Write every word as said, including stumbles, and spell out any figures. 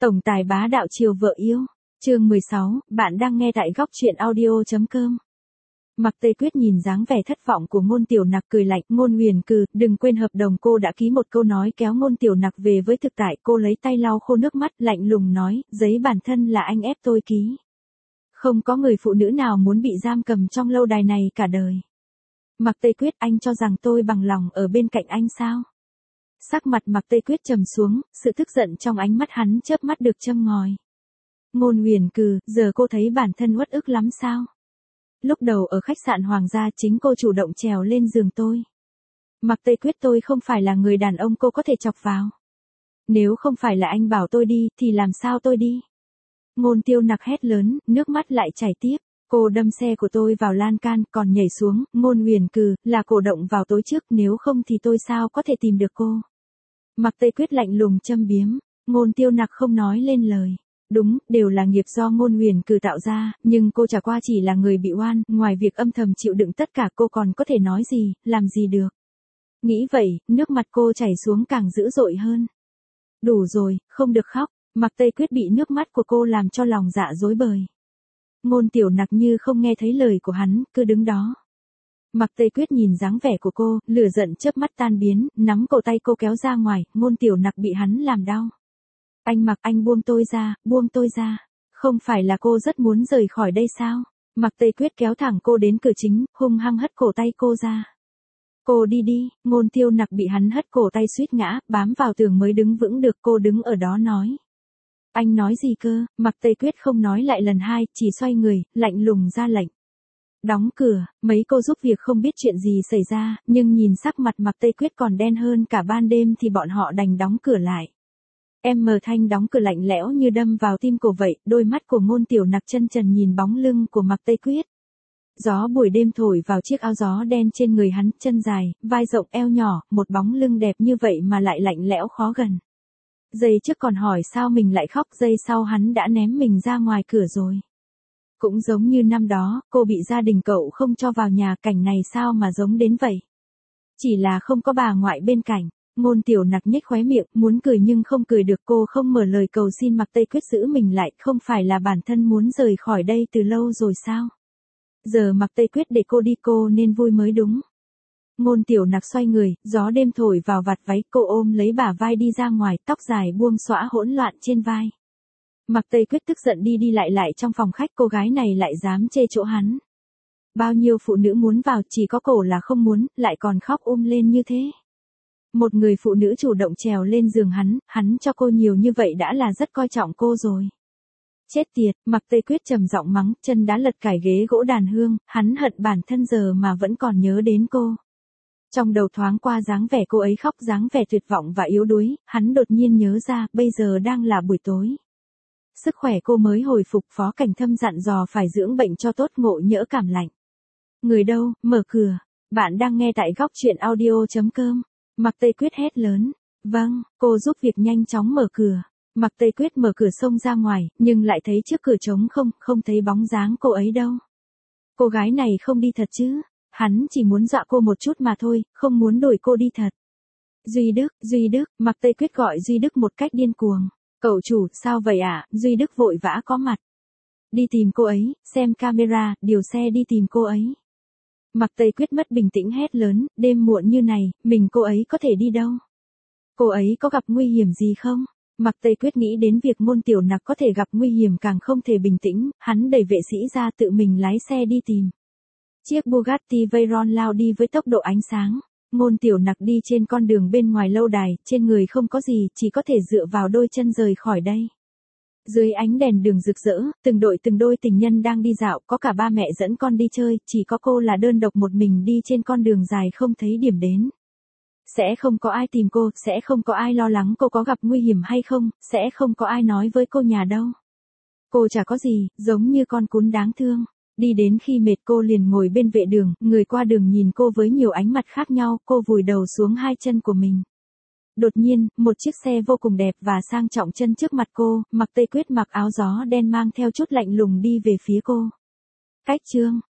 Tổng tài bá đạo chiều vợ yêu. Chương mười sáu, bạn đang nghe tại góc truyện audio chấm com. Mạc Tây Quyết nhìn dáng vẻ thất vọng của Ngôn Tiểu Nặc cười lạnh, Ngôn Huyền Cừ, đừng quên hợp đồng cô đã ký một câu nói kéo Ngôn Tiểu Nặc về với thực tại. Cô lấy tay lau khô nước mắt, lạnh lùng nói, giấy bản thân là anh ép tôi ký. Không có người phụ nữ nào muốn bị giam cầm trong lâu đài này cả đời. Mạc Tây Quyết, anh cho rằng tôi bằng lòng ở bên cạnh anh sao? Sắc mặt Mạc Tây Quyết trầm xuống, sự tức giận trong ánh mắt hắn chớp mắt được châm ngòi. Ngôn Huyền Cừ, giờ cô thấy bản thân uất ức lắm sao? Lúc đầu ở khách sạn Hoàng gia chính cô chủ động trèo lên giường tôi. Mạc Tây Quyết, tôi không phải là người đàn ông cô có thể chọc vào. Nếu không phải là anh bảo tôi đi, thì làm sao tôi đi? Ngôn Tiêu Nặc hét lớn, nước mắt lại chảy tiếp. Cô đâm xe của tôi vào lan can, còn nhảy xuống. Ngôn Huyền Cừ, là cổ động vào tối trước, nếu không thì tôi sao có thể tìm được cô? Mạc Tây Quyết lạnh lùng châm biếm. Ngôn Tiêu Nặc không nói lên lời. Đúng, đều là nghiệp do Ngôn Huyền Cừ tạo ra, nhưng cô chả qua chỉ là người bị oan, ngoài việc âm thầm chịu đựng tất cả cô còn có thể nói gì, làm gì được. Nghĩ vậy, nước mặt cô chảy xuống càng dữ dội hơn. Đủ rồi, không được khóc. Mạc Tây Quyết bị nước mắt của cô làm cho lòng dạ rối bời. Ngôn Tiểu Nặc như không nghe thấy lời của hắn, cứ đứng đó. Mạc Tây Quyết nhìn dáng vẻ của cô, lửa giận chớp mắt tan biến, nắm cổ tay cô kéo ra ngoài, Ngôn Tiểu Nặc bị hắn làm đau. Anh Mạc, anh buông tôi ra, buông tôi ra. Không phải là cô rất muốn rời khỏi đây sao? Mạc Tây Quyết kéo thẳng cô đến cửa chính, hung hăng hất cổ tay cô ra. Cô đi đi. Ngôn Tiêu Nặc bị hắn hất cổ tay suýt ngã, bám vào tường mới đứng vững được. Cô đứng ở đó nói. Anh nói gì cơ? Mạc Tây Quyết không nói lại lần hai, chỉ xoay người, lạnh lùng ra lệnh. Đóng cửa. Mấy cô giúp việc không biết chuyện gì xảy ra, nhưng nhìn sắc mặt Mạc Tây Quyết còn đen hơn cả ban đêm thì bọn họ đành đóng cửa lại. Em mờ Thanh đóng cửa lạnh lẽo như đâm vào tim cổ vậy, đôi mắt của Ngôn Tiểu Nặc chân trần nhìn bóng lưng của Mạc Tây Quyết. Gió buổi đêm thổi vào chiếc áo gió đen trên người hắn, chân dài, vai rộng eo nhỏ, một bóng lưng đẹp như vậy mà lại lạnh lẽo khó gần. Giây trước còn hỏi sao mình lại khóc, giây sau hắn đã ném mình ra ngoài cửa rồi. Cũng giống như năm đó, cô bị gia đình cậu không cho vào nhà, cảnh này sao mà giống đến vậy. Chỉ là không có bà ngoại bên cạnh. Ngôn Tiểu Nặc nhếch khóe miệng, muốn cười nhưng không cười được. Cô không mở lời cầu xin Mạc Tây Quyết giữ mình lại, không phải là bản thân muốn rời khỏi đây từ lâu rồi sao? Giờ Mạc Tây Quyết để cô đi, cô nên vui mới đúng. Ngôn Tiểu Nặc xoay người, gió đêm thổi vào vạt váy, cô ôm lấy bả vai đi ra ngoài, tóc dài buông xõa hỗn loạn trên vai. Mạc Tây Quyết tức giận đi đi lại lại trong phòng khách, cô gái này lại dám chê chỗ hắn. Bao nhiêu phụ nữ muốn vào, chỉ có cổ là không muốn, lại còn khóc um lên như thế. Một người phụ nữ chủ động trèo lên giường hắn, hắn cho cô nhiều như vậy đã là rất coi trọng cô rồi. Chết tiệt, Mạc Tây Quyết trầm giọng mắng, chân đá lật cải ghế gỗ đàn hương, hắn hận bản thân giờ mà vẫn còn nhớ đến cô. Trong đầu thoáng qua dáng vẻ cô ấy khóc, dáng vẻ tuyệt vọng và yếu đuối, hắn đột nhiên nhớ ra, bây giờ đang là buổi tối. Sức khỏe cô mới hồi phục, Phó Cảnh Thâm dặn dò phải dưỡng bệnh cho tốt, ngộ nhỡ cảm lạnh. Người đâu, mở cửa. Bạn đang nghe tại góc truyện audio chấm com. Mạc Tây Quyết hét lớn. Vâng, cô giúp việc nhanh chóng mở cửa. Mạc Tây Quyết mở cửa xông ra ngoài, nhưng lại thấy trước cửa trống không, không thấy bóng dáng cô ấy đâu. Cô gái này không đi thật chứ? Hắn chỉ muốn dọa cô một chút mà thôi, không muốn đuổi cô đi thật. Duy Đức, Duy Đức, Mạc Tây Quyết gọi Duy Đức một cách điên cuồng. Cậu chủ, sao vậy ạ? À? Duy Đức vội vã có mặt. Đi tìm cô ấy, xem camera, điều xe đi tìm cô ấy. Mạc Tây Quyết mất bình tĩnh hét lớn, đêm muộn như này, mình cô ấy có thể đi đâu? Cô ấy có gặp nguy hiểm gì không? Mạc Tây Quyết nghĩ đến việc Ngôn Tiểu Nặc có thể gặp nguy hiểm càng không thể bình tĩnh, hắn đẩy vệ sĩ ra tự mình lái xe đi tìm. Chiếc Bugatti Veyron lao đi với tốc độ ánh sáng. Ngôn Tiểu Nặc đi trên con đường bên ngoài lâu đài, trên người không có gì, chỉ có thể dựa vào đôi chân rời khỏi đây. Dưới ánh đèn đường rực rỡ, từng đội từng đôi tình nhân đang đi dạo, có cả ba mẹ dẫn con đi chơi, chỉ có cô là đơn độc một mình đi trên con đường dài không thấy điểm đến. Sẽ không có ai tìm cô, sẽ không có ai lo lắng cô có gặp nguy hiểm hay không, sẽ không có ai nói với cô nhà đâu. Cô chả có gì, giống như con cún đáng thương. Đi đến khi mệt cô liền ngồi bên vệ đường, người qua đường nhìn cô với nhiều ánh mặt khác nhau, cô vùi đầu xuống hai chân của mình. Đột nhiên, một chiếc xe vô cùng đẹp và sang trọng chân trước mặt cô, Mạc Tây Quyết mặc áo gió đen mang theo chút lạnh lùng đi về phía cô. Cách chương,